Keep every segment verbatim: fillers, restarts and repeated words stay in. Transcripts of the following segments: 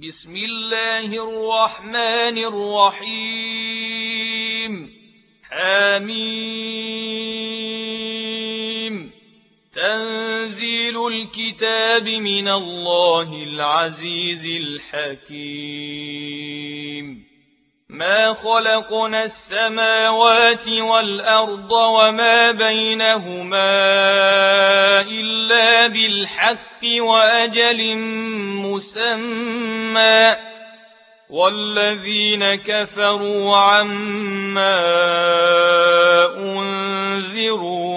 بسم الله الرحمن الرحيم حميم تنزيل الكتاب من الله العزيز الحكيم ما خلقنا السماوات والأرض وما بينهما إلا بالحق وأجل مسمى والذين كفروا عما أنذروا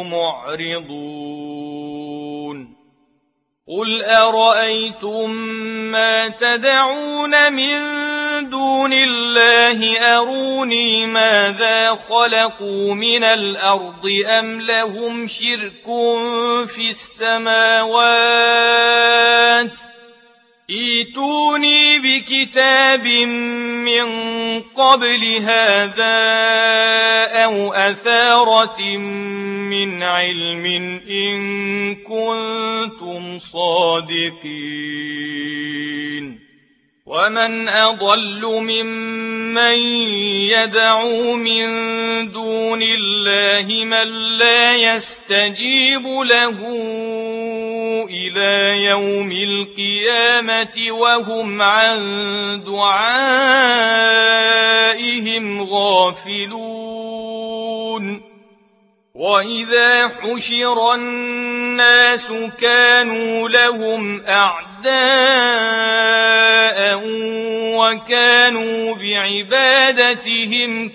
معرضون قل أرأيتم ما تدعون من دون الله أروني ماذا خلقوا من الأرض أم لهم شرك في السماوات ائتوني بكتاب من قبل هذا أو أثارة من علم إن كنتم صادقين ومن أضل ممن يدعو من دون الله من لا يستجيب له إلى يوم القيامة وهم عن دعائهم غافلون وإذا حشر الناس كانوا لهم أعداء وكانوا بعبادتهم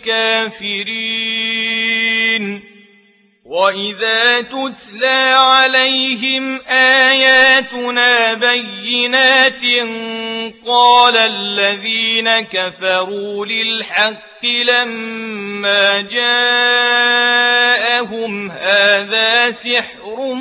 كافرين وإذا تتلى عليهم آياتنا بينات قال الذين كفروا للحق لما جاءهم هذا سحر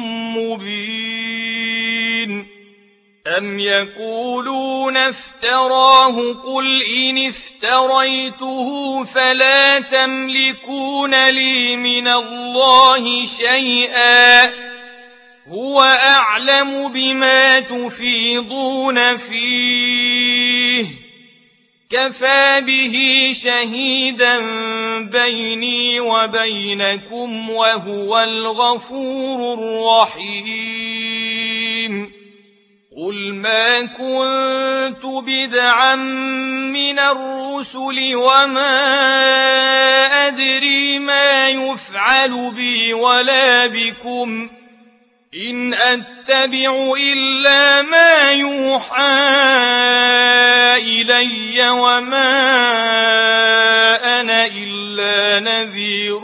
مبين أم يقولون افتراه قل إن افتريته فلا تملكون لي من الله شيئا هو أعلم بما تفيضون فيه كفى به شهيدا بيني وبينكم وهو الغفور الرحيم قل ما كنت بدعا من الرسل وما أدري ما يفعل بي ولا بكم إن أتبع إلا ما يوحى إلي وما أنا إلا نذير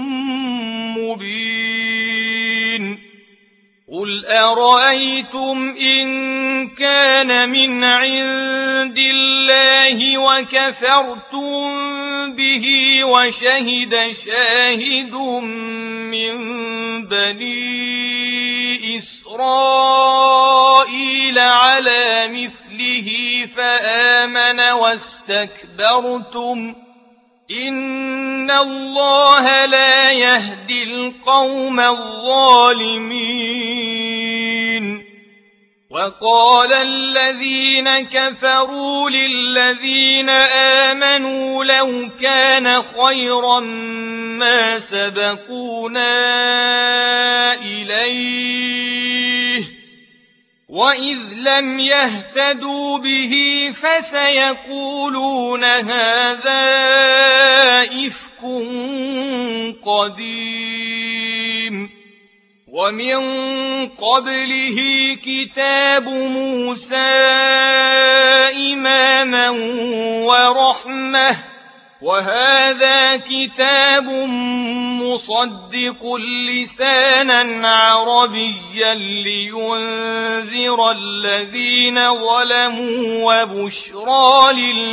مبين قل أرأيتم إن كان من عند الله وكفرتم به وشهد شاهد من بني إسرائيل على مثله فآمن واستكبرتم إن الله لا يهدي القوم الظالمين وقال الذين كفروا للذين آمنوا لو كان خيرا ما سبقونا إليه وإذ لم يهتدوا به فسيقولون هذا إفك قديم ومن قبله كتاب موسى إماما ورحمة وهذا كتاب مصدق لسانا عربيا لينذر الذين ظلموا وبشرى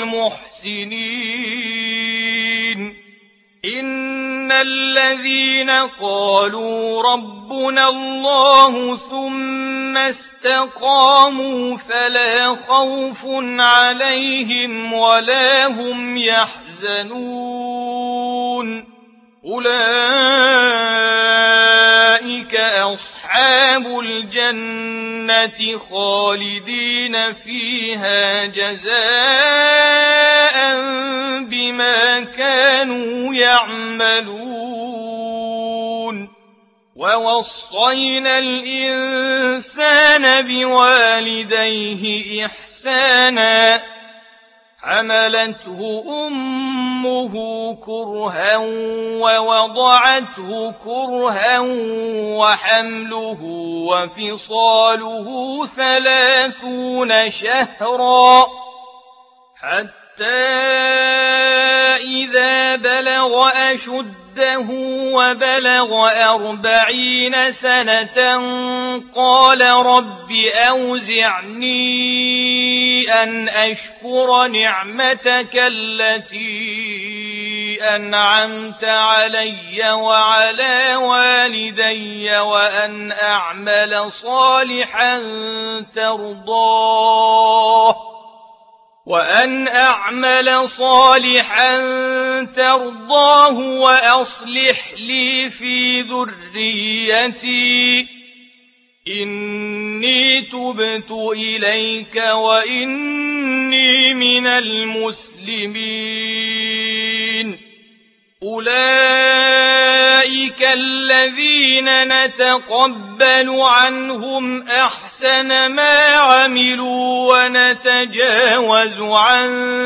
للمحسنين إن الذين قالوا ربنا الله ثم استقاموا فلا خوف عليهم ولا هم يحزنون أولئك أصحاب الجنة خالدين فيها جزاء جزاء بما كانوا يعملون. ووصينا الإنسان بوالديه إحسانا حملته أمه كرها ووضعته كرها وحمله وفصاله ثلاثون شهرا حتى إذا بلغ أشده وبلغ أربعين سنة قال رب أوزعني أن أشكر نعمتك التي أنعمت علي وعلى والدي وأن أعمل صالحا ترضاه وأن أعمل صالحا ترضاه وأصلح لي في ذريتي إني تبت إليك وإني من المسلمين. أولئك الذين نتقبل عنهم أحسن ما عملوا ونتجاوز عن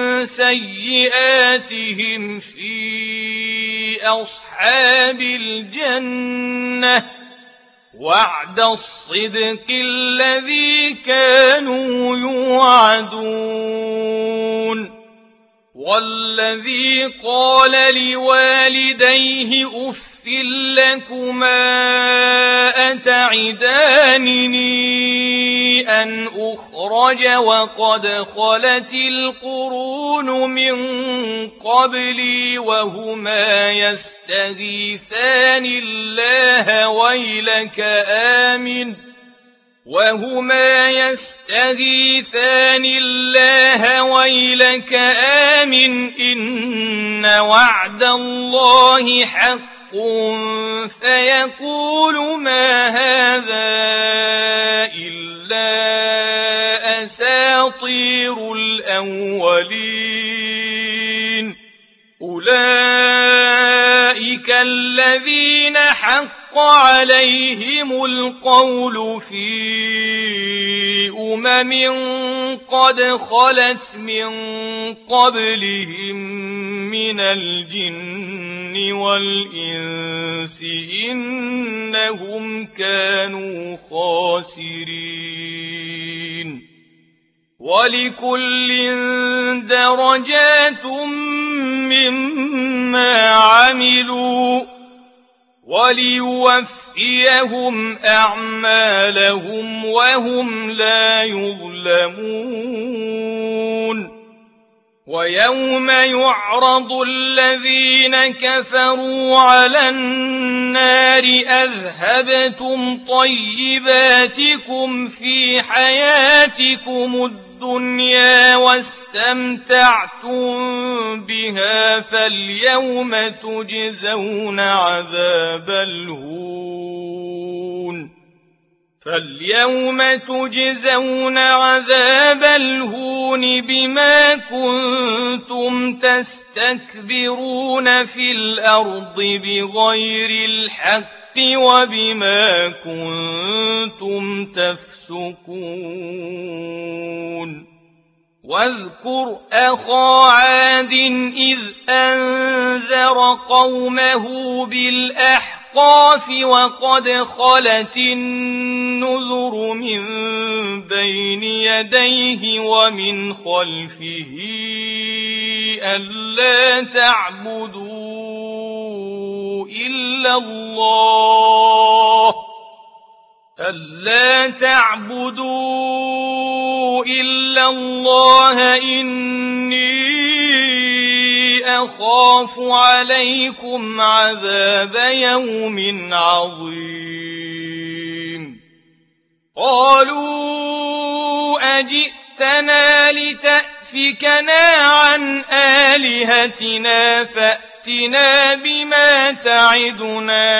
سيئاتهم في أصحاب الجنة وعد الصدق الذي كانوا يوعدون. والذي قال لوالديه أف لكما أتعدانني أن أخرج وقد خلت القرون من قبلي وهما يستغيثان الله ويلك آمن وهما يستغيثان الله ويلك آمن إن وعد الله حق فيقول ما هذا إلا أساطير الأولين. أولئك الذين حق عليهم القول في أمم قد خلت من قبلهم من الجن والإنس إنهم كانوا خاسرين. ولكل درجات مما عملوا وليوفيهم أعمالهم وهم لا يظلمون. ويوم يعرض الذين كفروا على النار أذهبتم طيباتكم في حياتكم الدنيا واستمتعتم بها فاليوم تجزون عذاب الهون فاليوم تجزون عذاب الهون بما كنتم تستكبرون في الأرض بغير الحق وبما كنتم تفسقون. واذكر أخا عاد إذ أنذر قومه بالأحقاف وقد خلت النذر من بين يديه ومن خلفه ألا تعبدوا إلا الله ألا تعبدوا إلا الله إني أخاف عليكم عذاب يوم عظيم. قالوا أجئتنا لتأفكنا عن آلهتنا فأتنا بما تعدنا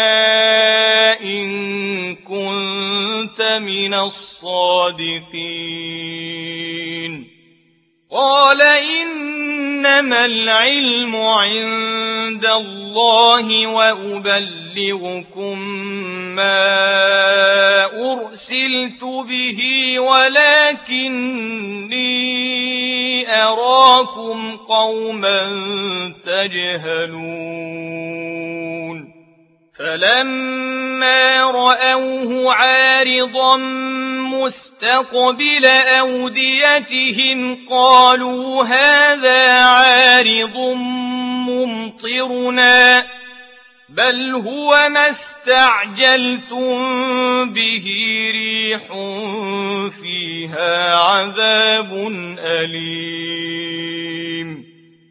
إن كنت من الصادقين. قال إنما العلم عند الله وأبلغكم ما أرسلت به ولكني أراكم قوما تجهلون فلما رأوه عارضا مستقبل أوديتهم قالوا هذا عارض ممطرنا بل هو ما استعجلتم به ريح فيها عذاب أليم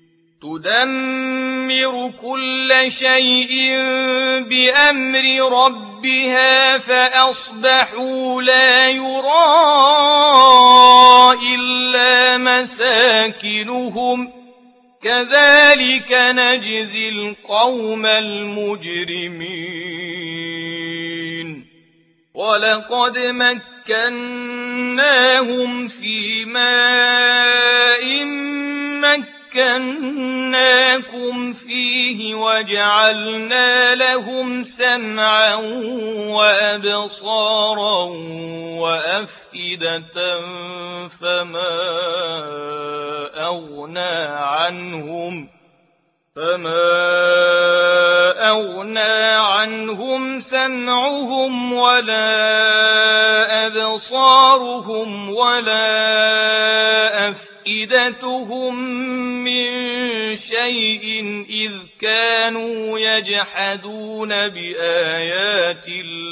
تدمر كل شيء بأمر ربها فأصبحوا لا يرى إلا مساكنهم كذلك نجزي القوم المجرمين ولقد مكناهم في ماء مكناهم مكناكم فيه وجعلنا لهم سمعا وأبصارا وأفئدة فما أغنى عنهم فما أغنى عنهم سمعهم ولا أبصارهم ولا أفئدتهم من شيء إذ كانوا يجحدون بآيات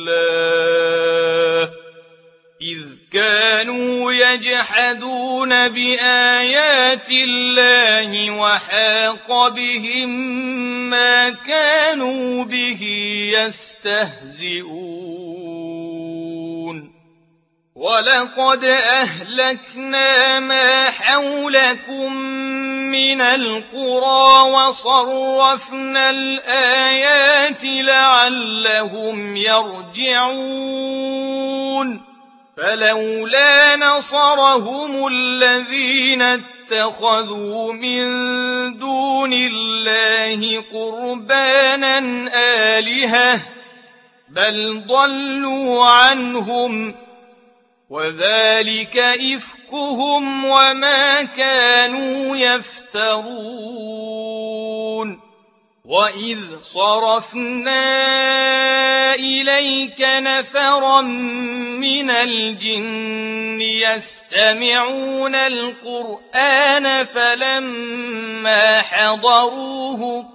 الله إذ كانوا يجحدون بآيات الله وحاق بهم ما كانوا به يستهزئون ولقد أهلكنا ما حولكم من القرى وصرفنا الآيات لعلهم يرجعون فلولا نصرهم الذين اتخذوا من دون الله قربانا آلهة بل ضلوا عنهم وذلك إفكهم وما كانوا يفترون وإذ صرفنا إليك نفرا من الجن يستمعون القرآن فلما حضروه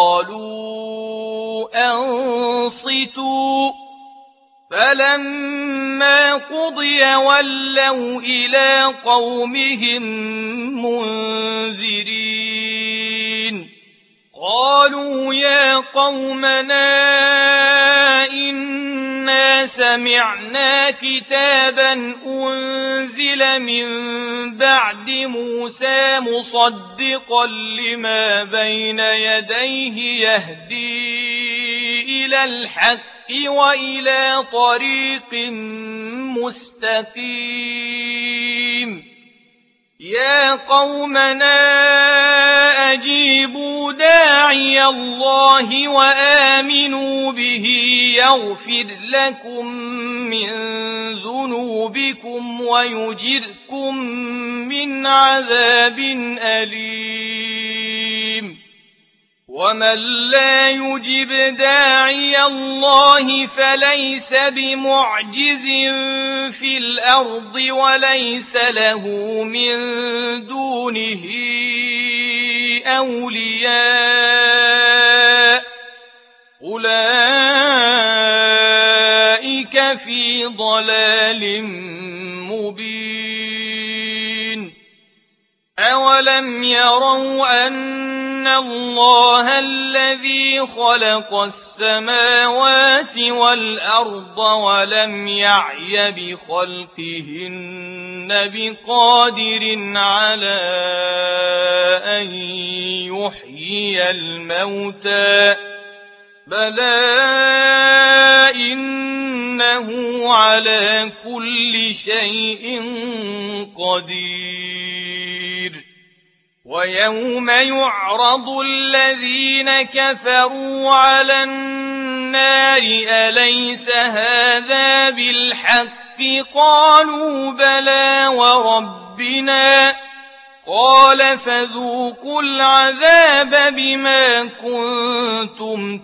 قالوا أنصتوا فلما قضي ولوا إلى قومهم منذرين قالوا يا قومنا إنا سمعنا كتابا أنزل من بعد موسى مصدقا لما بين يديه يهدي إلى الحق وإلى طريق مستقيم يا قومنا أجيبوا داعي الله وآمنوا به يغفر لكم من ذنوبكم ويجركم من عذاب أليم ومن لا يجب داعي الله فليس بمعجز في الأرض وليس له من دونه أولياء أولئك في ضلال مبين أولم يروا أن الله الذي خلق السماوات والأرض ولم يعي بخلقهن بقادر على أن يحيي الموتى بلى إنه على كل شيء قدير ويوم يعرض الذين كفروا على النار أليس هذا بالحق قالوا بلى وربنا قال فذوقوا العذاب بما كنتم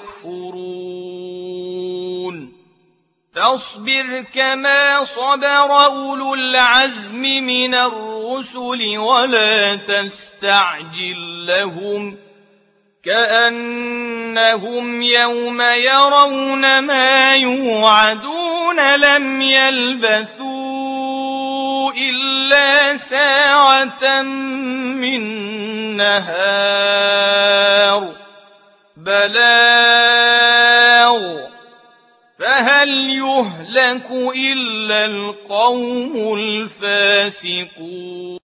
تكفرون فاصبر كما صبر أولو العزم من الرسل ولا تستعجل لهم كأنهم يوم يرون ما يوعدون لم يلبثوا إلا ساعة من نهار بلاغ فهل يهلك إلا القوم الفاسقون